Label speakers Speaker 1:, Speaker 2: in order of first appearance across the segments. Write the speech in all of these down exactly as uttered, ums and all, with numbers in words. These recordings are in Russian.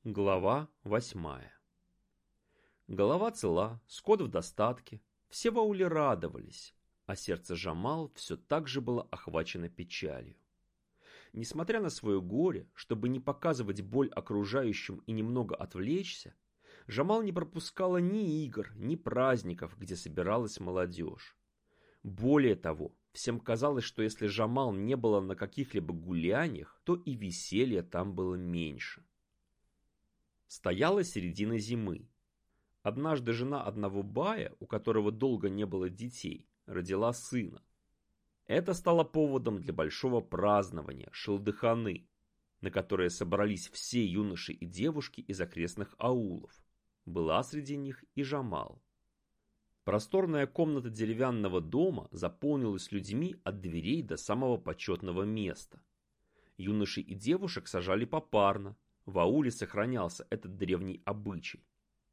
Speaker 1: Глава восьмая. Голова цела, скот в достатке, все в ауле радовались, а сердце Жамал все так же было охвачено печалью. Несмотря на свое горе, чтобы не показывать боль окружающим и немного отвлечься, Жамал не пропускала ни игр, ни праздников, где собиралась молодежь. Более того, всем казалось, что если Жамал не было на каких-либо гуляниях, то и веселья там было меньше. Стояла середина зимы. Однажды жена одного бая, у которого долго не было детей, родила сына. Это стало поводом для большого празднования шылдыханы, на которое собрались все юноши и девушки из окрестных аулов. Была среди них и Жамал. Просторная комната деревянного дома заполнилась людьми от дверей до самого почетного места. Юношей и девушек сажали попарно. В ауле сохранялся этот древний обычай.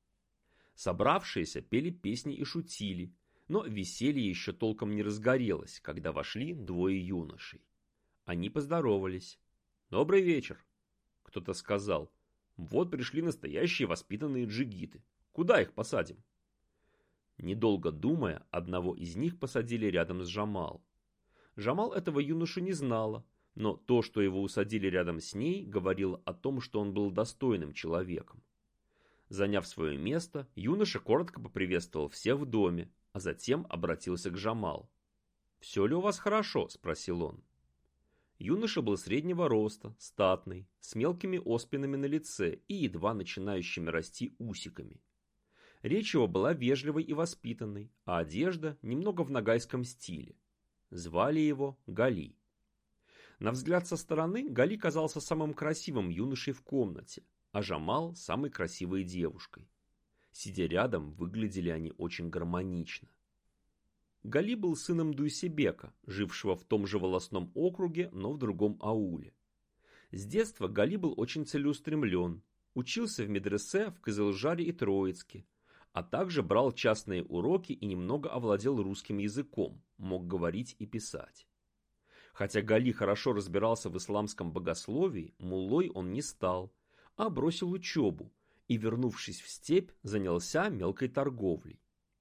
Speaker 1: Собравшиеся пели песни и шутили, но веселье еще толком не разгорелось, когда вошли двое юношей. Они поздоровались. «Добрый вечер!» Кто-то сказал. «Вот пришли настоящие воспитанные джигиты. Куда их посадим?» Недолго думая, одного из них посадили рядом с Жамал. Жамал этого юношу не знала, но то, что его усадили рядом с ней, говорило о том, что он был достойным человеком. Заняв свое место, юноша коротко поприветствовал всех в доме, а затем обратился к Жамал. «Все ли у вас хорошо?» – спросил он. Юноша был среднего роста, статный, с мелкими оспинами на лице и едва начинающими расти усиками. Речь его была вежливой и воспитанной, а одежда немного в ногайском стиле. Звали его Гали. На взгляд со стороны Гали казался самым красивым юношей в комнате, а Жамал – самой красивой девушкой. Сидя рядом, выглядели они очень гармонично. Гали был сыном Дуйсебека, жившего в том же волостном округе, но в другом ауле. С детства Гали был очень целеустремлен, учился в медресе в Кызылжаре и Троицке, а также брал частные уроки и немного овладел русским языком, мог говорить и писать. Хотя Гали хорошо разбирался в исламском богословии, муллой он не стал, а бросил учебу и, вернувшись в степь, занялся мелкой торговлей.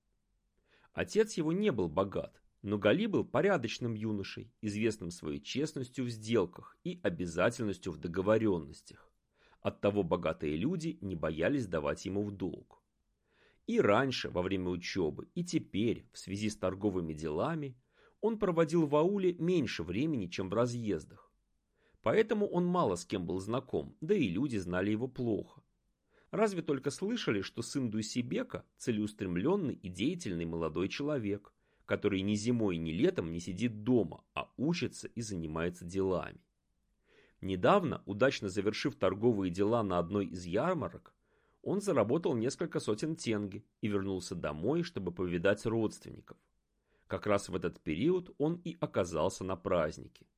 Speaker 1: Отец его не был богат, но Гали был порядочным юношей, известным своей честностью в сделках и обязательностью в договоренностях. Оттого богатые люди не боялись давать ему в долг. И раньше, во время учебы, и теперь, в связи с торговыми делами, он проводил в ауле меньше времени, чем в разъездах. Поэтому он мало с кем был знаком, да и люди знали его плохо. Разве только слышали, что сын Дуйсебека – целеустремленный и деятельный молодой человек, который ни зимой, ни летом не сидит дома, а учится и занимается делами. Недавно, удачно завершив торговые дела на одной из ярмарок, он заработал несколько сотен тенге и вернулся домой, чтобы повидать родственников. Как раз в этот период он и оказался на празднике.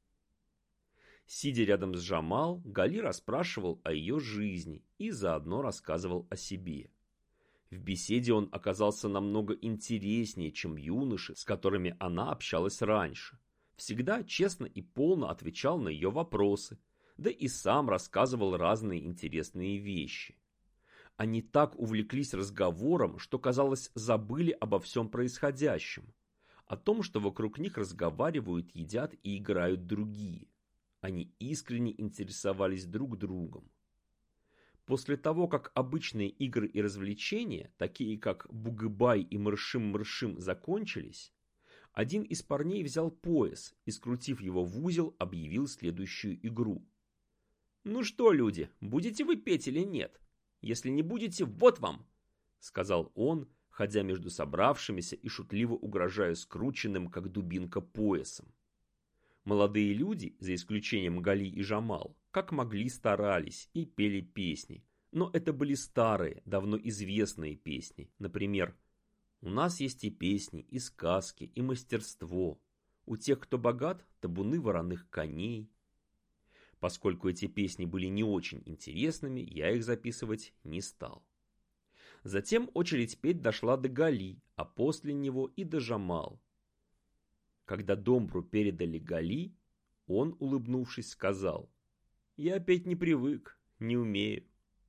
Speaker 1: Сидя рядом с Жамал, Гали расспрашивал о ее жизни и заодно рассказывал о себе. В беседе он оказался намного интереснее, чем юноши, с которыми она общалась раньше. Всегда честно и полно отвечал на ее вопросы, да и сам рассказывал разные интересные вещи. Они так увлеклись разговором, что, казалось, забыли обо всем происходящем. О том, что вокруг них разговаривают, едят и играют другие. Они искренне интересовались друг другом. После того, как обычные игры и развлечения, такие как бугыбай и мыршим-мыршим, закончились, один из парней взял пояс и, скрутив его в узел, объявил следующую игру. «Ну что, люди, будете вы петь или нет? Если не будете, вот вам!» — сказал он, ходя между собравшимися и шутливо угрожая скрученным, как дубинка, поясом. Молодые люди, за исключением Гали и Жамал, как могли старались и пели песни, но это были старые, давно известные песни. Например, «У нас есть и песни, и сказки, и мастерство. У тех, кто богат, табуны вороных коней». Поскольку эти песни были не очень интересными, я их записывать не стал. Затем очередь петь дошла до Гали, а после него и до Жамал. Когда домбру передали Гали, он, улыбнувшись, сказал: «Я петь не привык, не умею».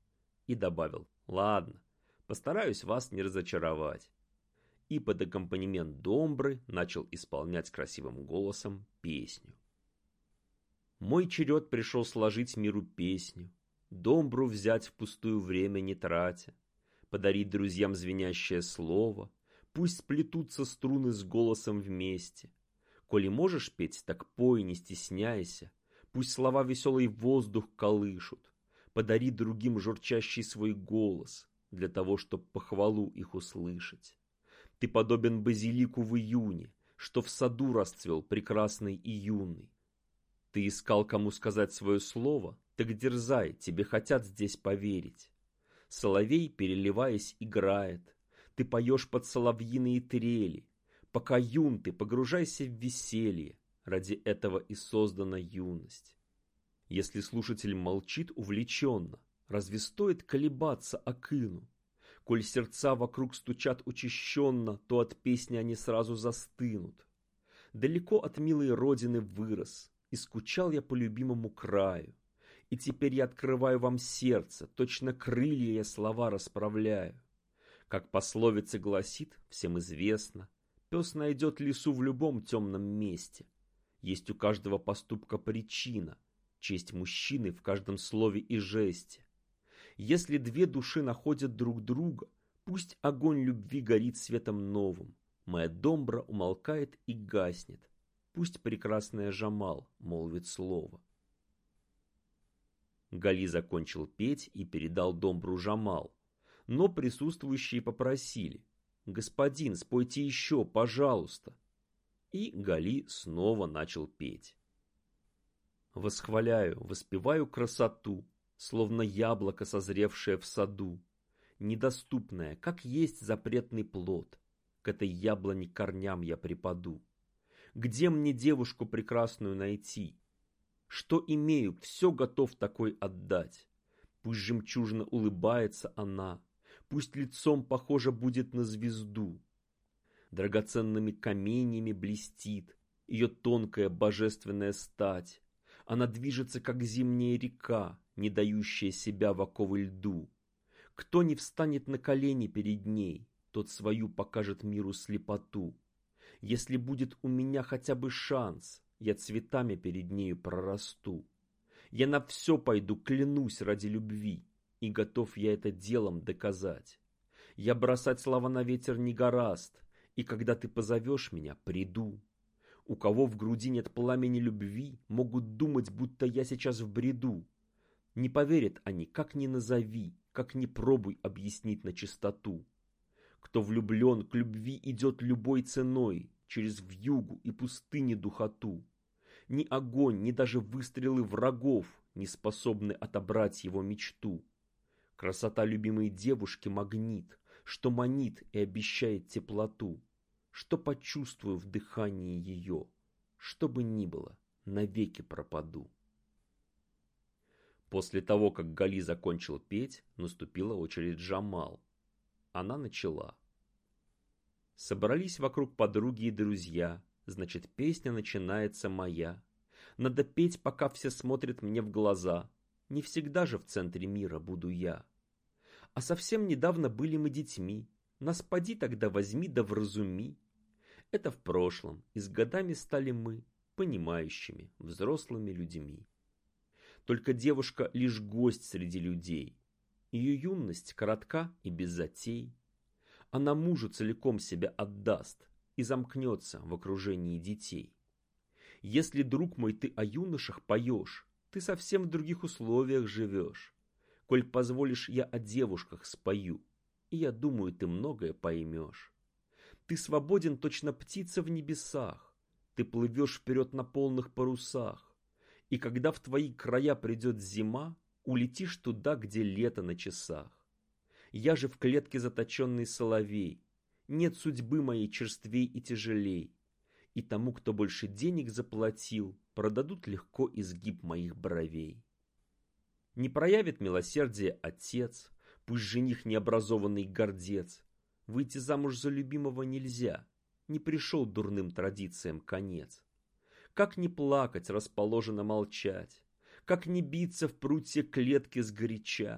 Speaker 1: и добавил: «Ладно, постараюсь вас не разочаровать». И под аккомпанемент домбры начал исполнять красивым голосом песню. Мой черед пришел сложить миру песню, домбру взять впустую время не тратя, подарить друзьям звенящее слово, пусть сплетутся струны с голосом вместе. Коли можешь петь, так пой, не стесняйся, пусть слова веселый воздух колышут, подари другим журчащий свой голос, для того, чтоб похвалу их услышать. Ты подобен базилику в июне, что в саду расцвел прекрасный и юный. Ты искал, кому сказать свое слово, так дерзай, тебе хотят здесь поверить. Соловей, переливаясь, играет, ты поешь под соловьиные трели. Пока юн ты, погружайся в веселье, ради этого и создана юность. Если слушатель молчит увлеченно, разве стоит колебаться окыну? Коль сердца вокруг стучат учащенно, то от песни они сразу застынут. Далеко от милой родины вырос, и скучал я по любимому краю. И теперь я открываю вам сердце, точно крылья я слова расправляю. Как пословица гласит, всем известно, пес найдет лису в любом темном месте. Есть у каждого поступка причина, честь мужчины в каждом слове и жесте. Если две души находят друг друга, пусть огонь любви горит светом новым. Моя домбра умолкает и гаснет. Пусть прекрасная Жамал молвит слово. Гали закончил петь и передал домбру Жамал. Но присутствующие попросили: «Господин, спойте еще, пожалуйста». И Гали снова начал петь. Восхваляю, воспеваю красоту, словно яблоко, созревшее в саду, недоступное, как есть запретный плод. К этой яблоне корням я припаду. Где мне девушку прекрасную найти? Что имею, все готов такой отдать. Пусть жемчужно улыбается она, пусть лицом похожа будет на звезду. Драгоценными каменьями блестит ее тонкая божественная стать. Она движется, как зимняя река, не дающая себя в оковы льду. Кто не встанет на колени перед ней, тот свою покажет миру слепоту. Если будет у меня хотя бы шанс, я цветами перед нею прорасту. Я на все пойду, клянусь, ради любви, и готов я это делом доказать. Я бросать слова на ветер не гораст, и когда ты позовешь меня, приду. У кого в груди нет пламени любви, могут думать, будто я сейчас в бреду. Не поверят они, как ни назови, как ни пробуй объяснить на чистоту. Кто влюблен, к любви идет любой ценой, через вьюгу и пустыни духоту. Ни огонь, ни даже выстрелы врагов не способны отобрать его мечту. Красота любимой девушки магнит, что манит и обещает теплоту. Что почувствую в дыхании ее, что бы ни было, навеки пропаду. После того, как Гали закончил петь, наступила очередь Жамал. Она начала. Собрались вокруг подруги и друзья, значит, песня начинается моя. Надо петь, пока все смотрят мне в глаза. Не всегда же в центре мира буду я. А совсем недавно были мы детьми. Нас поди тогда возьми да вразуми. Это в прошлом, и с годами стали мы понимающими, взрослыми людьми. Только девушка лишь гость среди людей. Ее юность коротка и без затей. Она мужу целиком себя отдаст и замкнется в окружении детей. Если, друг мой, ты о юношах поешь, ты совсем в других условиях живешь. Коль позволишь, я о девушках спою, и я думаю, ты многое поймешь. Ты свободен, точно птица в небесах, ты плывешь вперед на полных парусах, и когда в твои края придет зима, улетишь туда, где лето на часах. Я же в клетке заточенный соловей, нет судьбы моей черствей и тяжелей, и тому, кто больше денег заплатил, продадут легко изгиб моих бровей. Не проявит милосердие отец, пусть жених необразованный гордец. Выйти замуж за любимого нельзя, не пришел дурным традициям конец. Как не плакать, расположено молчать, как не биться в прутье клетки сгоряча.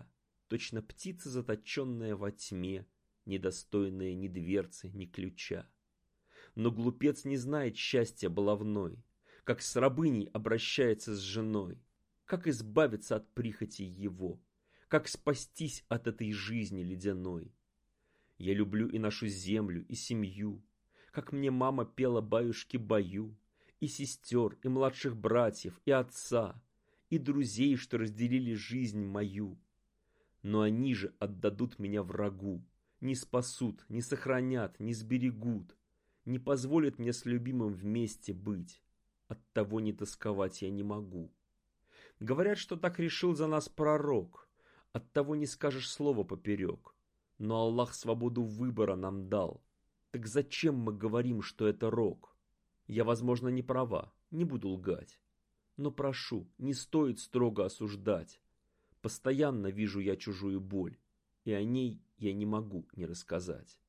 Speaker 1: точно птица, заточенная во тьме, недостойная ни дверцы, ни ключа. Но глупец не знает счастья баловной, как с рабыней обращается с женой, как избавиться от прихоти его, как спастись от этой жизни ледяной. Я люблю и нашу землю, и семью, как мне мама пела баюшки-баю, и сестер, и младших братьев, и отца, и друзей, что разделили жизнь мою. Но они же отдадут меня врагу, не спасут, не сохранят, не сберегут, не позволят мне с любимым вместе быть. Оттого не тосковать я не могу. Говорят, что так решил за нас пророк, оттого не скажешь слова поперек. Но Аллах свободу выбора нам дал. Так зачем мы говорим, что это рок? Я, возможно, не права, не буду лгать. Но прошу, не стоит строго осуждать. Постоянно вижу я чужую боль, и о ней я не могу не рассказать.